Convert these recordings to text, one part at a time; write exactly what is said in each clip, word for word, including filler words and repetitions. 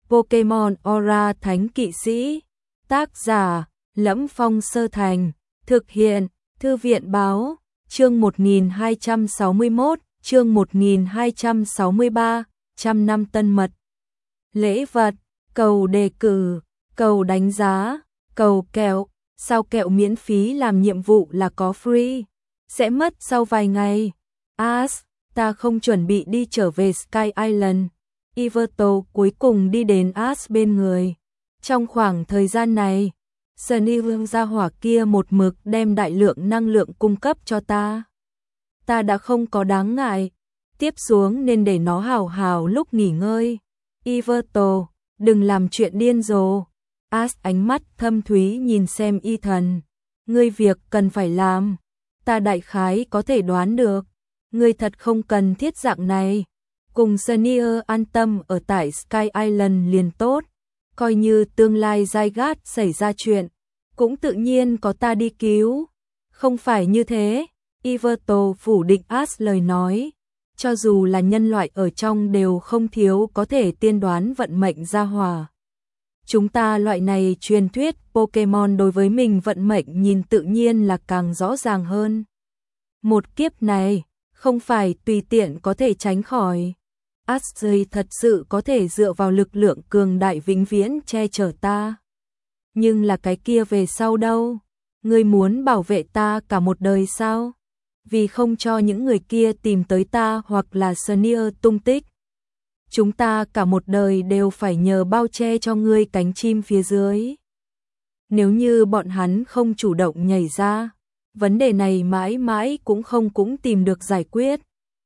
Pokemon Aura Thánh Kỵ Sĩ. Tác giả: Lẫm Phong Sơ Thành. Thực hiện: Thư viện báo. Chương một nghìn hai trăm sáu mươi mốt, chương một nghìn hai trăm sáu mươi ba, trăm năm tân mật. Lễ vật, cầu đề cử, cầu đánh giá, cầu kẹo. Sao kẹo miễn phí làm nhiệm vụ là có free? Sẽ mất sau vài ngày. As, ta không chuẩn bị đi trở về Sky Island. Yveltal cuối cùng đi đến As bên người. Trong khoảng thời gian này, Sunny Hương gia hỏa kia một mực đem đại lượng năng lượng cung cấp cho ta. Ta đã không có đáng ngại. Tiếp xuống nên để nó hào hào lúc nghỉ ngơi. Yveltal, đừng làm chuyện điên rồ. As ánh mắt thâm thúy nhìn xem Ethan. Ngươi việc cần phải làm, ta đại khái có thể đoán được. Ngươi thật không cần thiết dạng này. Cùng Sunny an tâm ở tại Sky Island liền tốt. Coi như tương lai Zygarde xảy ra chuyện, cũng tự nhiên có ta đi cứu. Không phải như thế. Yveltal phủ định As lời nói. Cho dù là nhân loại ở trong đều không thiếu có thể tiên đoán vận mệnh gia hỏa. Chúng ta loại này truyền thuyết Pokemon đối với mình vận mệnh nhìn tự nhiên là càng rõ ràng hơn. Một kiếp này, không phải tùy tiện có thể tránh khỏi. Ashley thật sự có thể dựa vào lực lượng cường đại vĩnh viễn che chở ta. Nhưng là cái kia về sau đâu? Ngươi muốn bảo vệ ta cả một đời sao? Vì không cho những người kia tìm tới ta hoặc là Sunny tung tích. Chúng ta cả một đời đều phải nhờ bao che cho ngươi cánh chim phía dưới. Nếu như bọn hắn không chủ động nhảy ra, vấn đề này mãi mãi cũng không cũng tìm được giải quyết.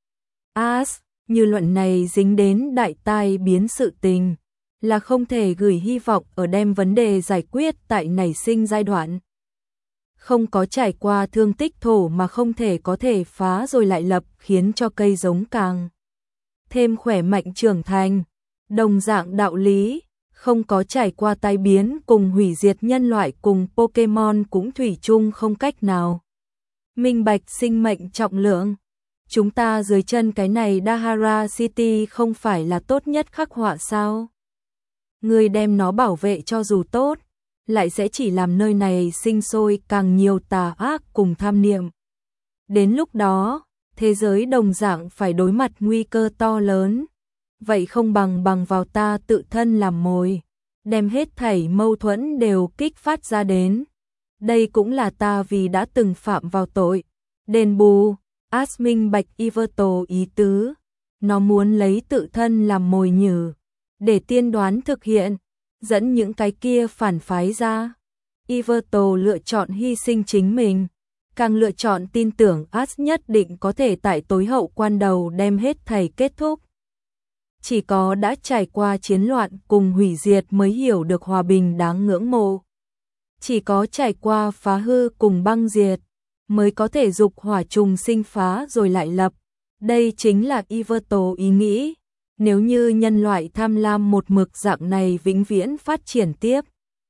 As, như luận này dính đến đại tai biến sự tình, là không thể gửi hy vọng ở đem vấn đề giải quyết tại nảy sinh giai đoạn. Không có trải qua thương tích thổ mà không thể có thể phá rồi lại lập, khiến cho cây giống càng thêm khỏe mạnh trưởng thành. Đồng dạng đạo lý, không có trải qua tai biến cùng hủy diệt nhân loại cùng Pokemon cũng thủy chung không cách nào minh bạch sinh mệnh trọng lượng. Chúng ta dưới chân cái này Dahara City không phải là tốt nhất khắc họa sao? Người đem nó bảo vệ cho dù tốt, lại sẽ chỉ làm nơi này sinh sôi càng nhiều tà ác cùng tham niệm. Đến lúc đó, thế giới đồng dạng phải đối mặt nguy cơ to lớn. Vậy không bằng bằng vào ta tự thân làm mồi, đem hết thảy mâu thuẫn đều kích phát ra đến. Đây cũng là ta vì đã từng phạm vào tội. Đền bù, As minh bạch Yveltal ý tứ. Nó muốn lấy tự thân làm mồi nhử, để tiên đoán thực hiện, dẫn những cái kia phản phái ra. Yveltal lựa chọn hy sinh chính mình, càng lựa chọn tin tưởng As nhất định có thể tại tối hậu quan đầu đem hết thảy kết thúc. Chỉ có đã trải qua chiến loạn cùng hủy diệt mới hiểu được hòa bình đáng ngưỡng mộ. Chỉ có trải qua phá hư cùng băng diệt, mới có thể dục hỏa trùng sinh phá rồi lại lập. Đây chính là Yveltal ý nghĩ. Nếu như nhân loại tham lam một mực dạng này vĩnh viễn phát triển tiếp,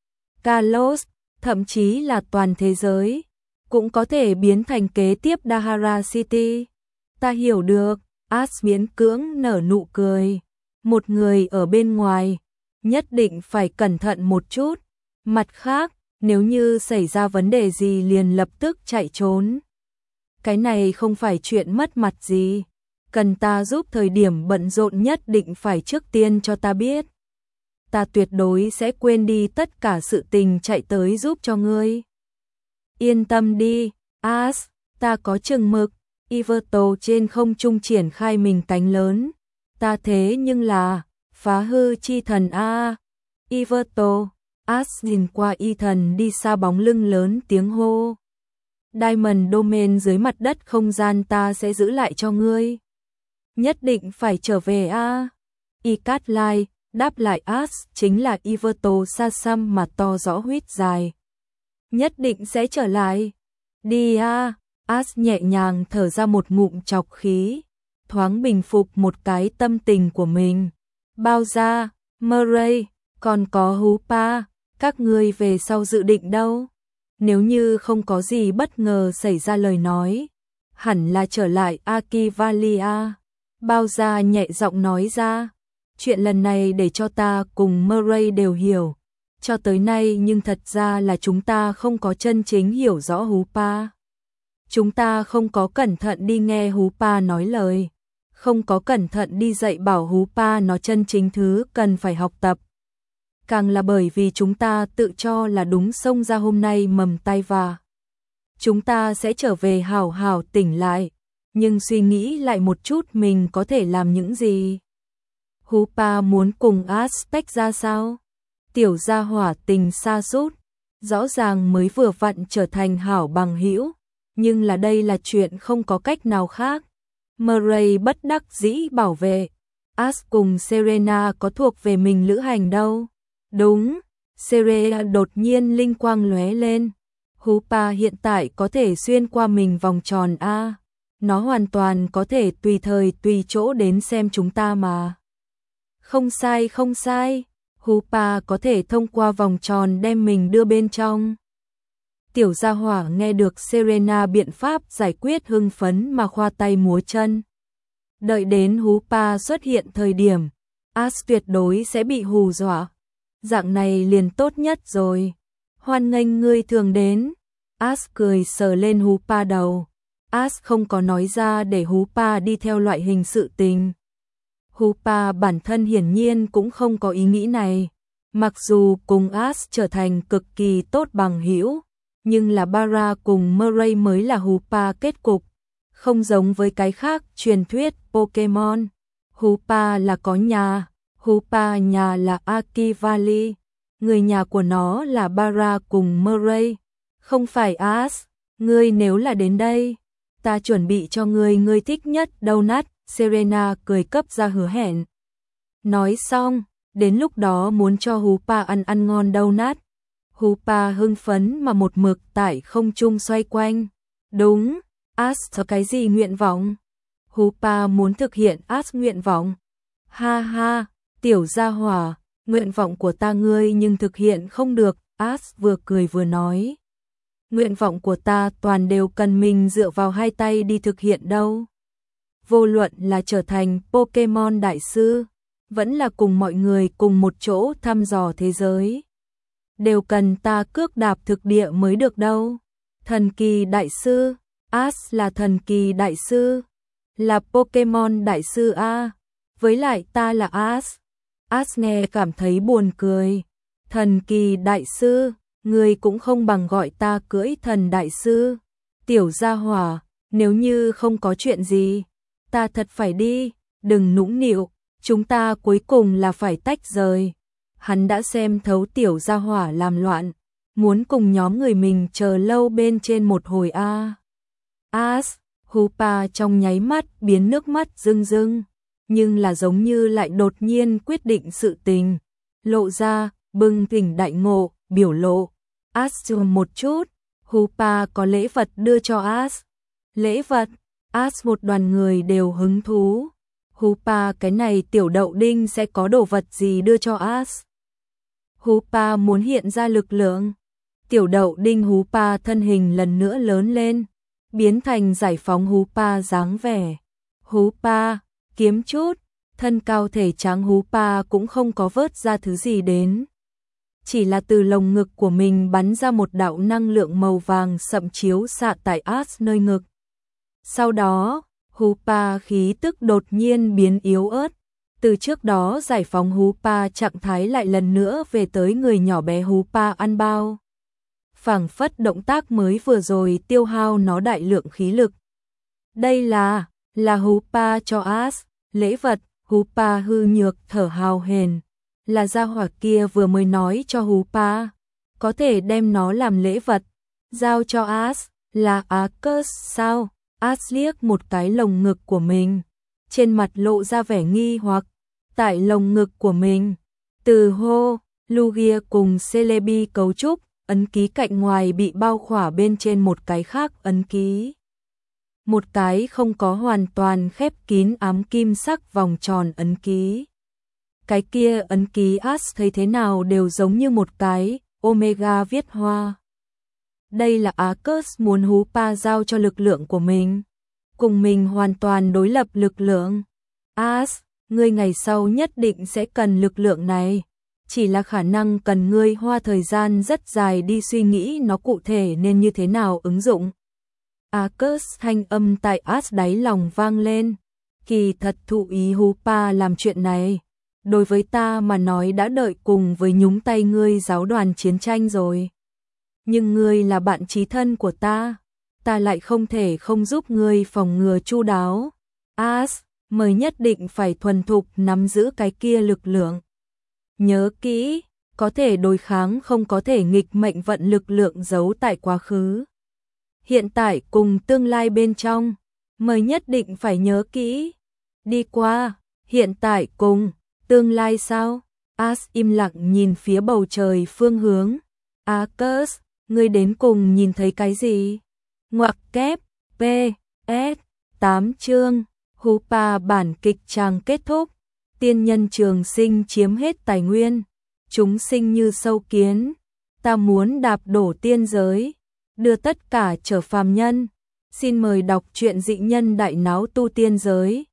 Kalos, thậm chí là toàn thế giới, cũng có thể biến thành kế tiếp Dahara City. Ta hiểu được. As miễn cưỡng nở nụ cười. Một người ở bên ngoài, nhất định phải cẩn thận một chút. Mặt khác, nếu như xảy ra vấn đề gì liền lập tức chạy trốn. Cái này không phải chuyện mất mặt gì. Cần ta giúp thời điểm bận rộn nhất định phải trước tiên cho ta biết. Ta tuyệt đối sẽ quên đi tất cả sự tình chạy tới giúp cho ngươi. Yên tâm đi, As, ta có chừng mực. Yveltal trên không trung triển khai mình cánh lớn. Ta thế nhưng là phá hư chi thần a. Yveltal, As nhìn qua Ethan đi xa bóng lưng lớn tiếng hô. Diamond Domain dưới mặt đất không gian ta sẽ giữ lại cho ngươi. Nhất định phải trở về a. Icatline đáp lại As chính là Yveltal xa xăm mà to rõ huýt dài. Nhất định sẽ trở lại. Đi a. As nhẹ nhàng thở ra một ngụm trọc khí, thoáng bình phục một cái tâm tình của mình. Bao ra, Murray, còn có Hoopa, các ngươi về sau dự định đâu? Nếu như không có gì bất ngờ xảy ra lời nói, hẳn là trở lại Akivalia. Bao ra nhẹ giọng nói ra, Chuyện lần này để cho ta cùng Murray đều hiểu. Cho tới nay nhưng thật ra là chúng ta không có chân chính hiểu rõ Hoopa. Chúng ta không có cẩn thận đi nghe Hoopa nói lời. Không có cẩn thận đi dạy bảo Hoopa nó chân chính thứ cần phải học tập. Càng là bởi vì chúng ta tự cho là đúng xông ra hôm nay mầm tay và chúng ta sẽ trở về hảo hảo tỉnh lại. Nhưng suy nghĩ lại một chút mình có thể làm những gì. Hoopa muốn cùng Ash tách ra sao? Tiểu gia hỏa tình xa sút rõ ràng mới vừa vặn trở thành hảo bằng hữu, nhưng là đây là chuyện không có cách nào khác. Murray bất đắc dĩ bảo vệ. Ash cùng Serena có thuộc về mình lữ hành đâu. Đúng, Serena đột nhiên linh quang lóe lên. Hoopa hiện tại có thể xuyên qua mình vòng tròn A. Nó hoàn toàn có thể tùy thời tùy chỗ đến xem chúng ta mà. Không sai không sai, Hoopa có thể thông qua vòng tròn đem mình đưa bên trong. Tiểu gia hỏa nghe được Serena biện pháp giải quyết hưng phấn mà khoa tay múa chân. Đợi đến Hoopa xuất hiện thời điểm, Ash tuyệt đối sẽ bị hù dọa. Dạng này liền tốt nhất rồi. Hoan nghênh ngươi thường đến. Ash cười sờ lên Hoopa đầu. Ash không có nói ra để Hoopa đi theo loại hình sự tình. Hoopa bản thân hiển nhiên cũng không có ý nghĩ này. Mặc dù cùng Ash trở thành cực kỳ tốt bằng hữu, nhưng là Bara cùng Murray mới là Hoopa kết cục. Không giống với cái khác truyền thuyết Pokemon. Hoopa là có nhà, Hoopa nhà là Aki Valley. Người nhà của nó là Bara cùng Murray, không phải Ash. Ngươi nếu là đến đây, ta chuẩn bị cho ngươi ngươi thích nhất donut. Serena cười cấp ra hứa hẹn. Nói xong, đến lúc đó muốn cho Hoopa ăn ăn ngon donut. Hoopa hưng phấn mà một mực tại không trung xoay quanh. Đúng, Ash có cái gì nguyện vọng? Hoopa muốn thực hiện Ash nguyện vọng. Ha ha, tiểu gia hỏa, nguyện vọng của ta ngươi nhưng thực hiện không được. Ash vừa cười vừa nói. Nguyện vọng của ta toàn đều cần mình dựa vào hai tay đi thực hiện đâu. Vô luận là trở thành Pokemon đại sư, vẫn là cùng mọi người cùng một chỗ thăm dò thế giới, đều cần ta cước đạp thực địa mới được đâu. Thần kỳ đại sư, Ash là thần kỳ đại sư, là Pokemon đại sư a, với lại ta là Ash. Ash nghe cảm thấy buồn cười. Thần kỳ đại sư, ngươi cũng không bằng gọi ta cưỡi thần đại sư. Tiểu gia hỏa, nếu như không có chuyện gì, ta thật phải đi, đừng nũng nịu, chúng ta cuối cùng là phải tách rời. Hắn đã xem thấu tiểu gia hỏa làm loạn, muốn cùng nhóm người mình chờ lâu bên trên một hồi a. Ash, Hoopa trong nháy mắt biến nước mắt rưng rưng, nhưng là giống như lại đột nhiên quyết định sự tình, lộ ra bừng tỉnh đại ngộ, biểu lộ. Ash một chút, Hoopa có lễ vật đưa cho Ash. Lễ vật? Ash một đoàn người đều hứng thú. Hoopa cái này tiểu đậu đinh sẽ có đồ vật gì đưa cho Ash? Hoopa muốn hiện ra lực lượng. Tiểu đậu đinh Hoopa thân hình lần nữa lớn lên, biến thành giải phóng Hoopa dáng vẻ. Hoopa, kiếm chút, thân cao thể trắng Hoopa cũng không có vớt ra thứ gì đến. Chỉ là từ lồng ngực của mình bắn ra một đạo năng lượng màu vàng sậm chiếu xạ tại Ash nơi ngực. Sau đó, Hoopa khí tức đột nhiên biến yếu ớt. Từ trước đó giải phóng Hoopa trạng thái lại lần nữa về tới người nhỏ bé Hoopa ăn bao. Phảng phất động tác mới vừa rồi tiêu hao nó đại lượng khí lực. Đây là, là Hoopa cho Ash, lễ vật. Hoopa hư nhược thở hào hển. Là gia hỏa kia vừa mới nói cho Hoopa, có thể đem nó làm lễ vật, giao cho Ash. Là Arceus sao? Ash liếc một cái lồng ngực của mình, trên mặt lộ ra vẻ nghi hoặc. Tại lồng ngực của mình, từ hô, Lugia cùng Celebi cấu trúc, ấn ký cạnh ngoài bị bao khỏa bên trên một cái khác ấn ký. Một cái không có hoàn toàn khép kín ám kim sắc vòng tròn ấn ký. Cái kia ấn ký Ash thấy thế nào đều giống như một cái Omega viết hoa. Đây là Arceus muốn Hoopa giao cho lực lượng của mình, cùng mình hoàn toàn đối lập lực lượng. Ash, ngươi ngày sau nhất định sẽ cần lực lượng này. Chỉ là khả năng cần ngươi hoa thời gian rất dài đi suy nghĩ nó cụ thể nên như thế nào ứng dụng. Arcus thanh âm tại As đáy lòng vang lên. Kỳ thật thụ ý Hupa làm chuyện này. Đối với ta mà nói đã đợi cùng với nhúng tay ngươi giáo đoàn chiến tranh rồi. Nhưng ngươi là bạn chí thân của ta. Ta lại không thể không giúp ngươi phòng ngừa chu đáo. As, mời nhất định phải thuần thục nắm giữ cái kia lực lượng. Nhớ kỹ, có thể đối kháng không có thể nghịch mệnh vận lực lượng giấu tại quá khứ. Hiện tại cùng tương lai bên trong, mời nhất định phải nhớ kỹ. Đi qua, hiện tại cùng, tương lai sao? As im lặng nhìn phía bầu trời phương hướng. Arcus, ngươi đến cùng nhìn thấy cái gì? Ngoặc kép, P, S, tám chương, Hupa bản kịch tràng kết thúc. Tiên nhân trường sinh chiếm hết tài nguyên. Chúng sinh như sâu kiến. Ta muốn đạp đổ tiên giới. Đưa tất cả trở phàm nhân. Xin mời đọc truyện dị nhân đại náo tu tiên giới.